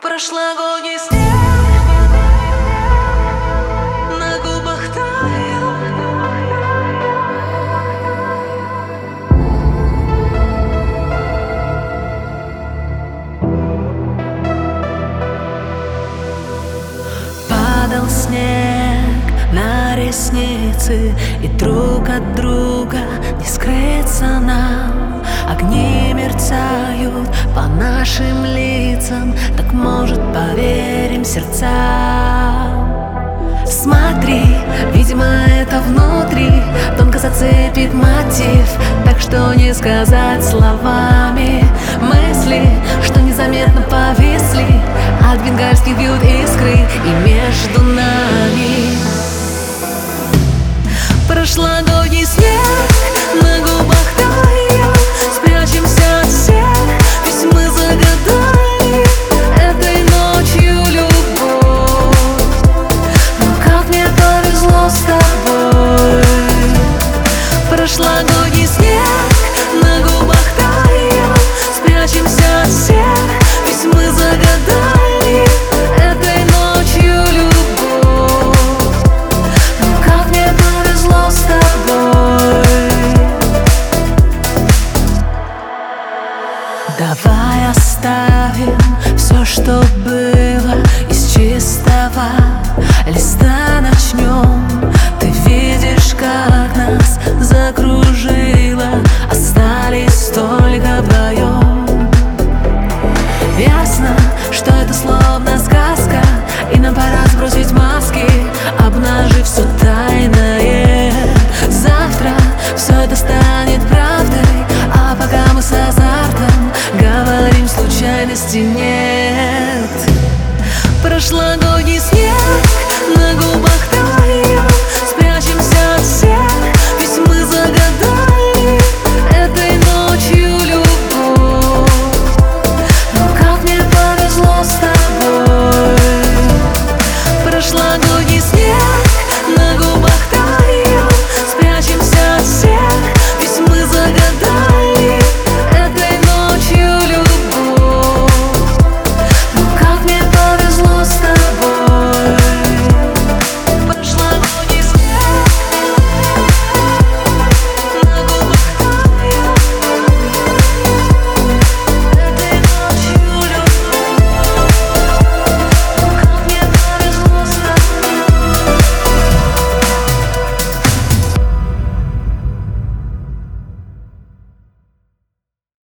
Прошлогодний снег на губах таял. Падал снег на ресницы, и друг от друга не скрыться нам. Огни мерцают по нашим лицам, так, может, поверим сердцам. Смотри, видимо, это внутри тонко зацепит мотив, так что не сказать словами. Мысли, что незаметно повисли, от бенгальских бьют искры и между нами. Прошлогодний снег на губах таял. Спрячемся от всех, ведь мы загадали этой ночью любовь. Но как мне повезло с тобой. Прошлогодний снег на губах таял. Спрячемся от всех, ведь мы загадали этой ночью любовь. Но как мне повезло с тобой. Давай оставим все, что было, из чистого листа начнем. Ты видишь, как нас закружило, остались только вдвоем. Ясно, что это словно сказка, и нам пора сбросить маски, обнажив все тайное. Завтра все это станет правдой, а пока мы с азартом говорим, случайности нет. Прошлогодний